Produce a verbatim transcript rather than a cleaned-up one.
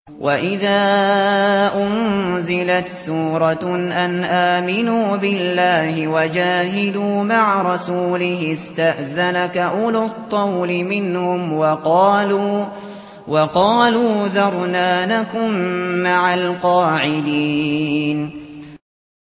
وَإِذَا أُنزِلَتْ سُورَةٌ أَنْ آمِنُوا بِاللَّهِ وَجَاهِدُوا مَعَ رَسُولِهِ اسْتَأْذَنَكَ أُولُو الطَّوْلِ مِنْهُمْ وَقَالُوا وَقَالُوا ذَرْنَا نَكُن مَّعَ الْقَاعِدِينَ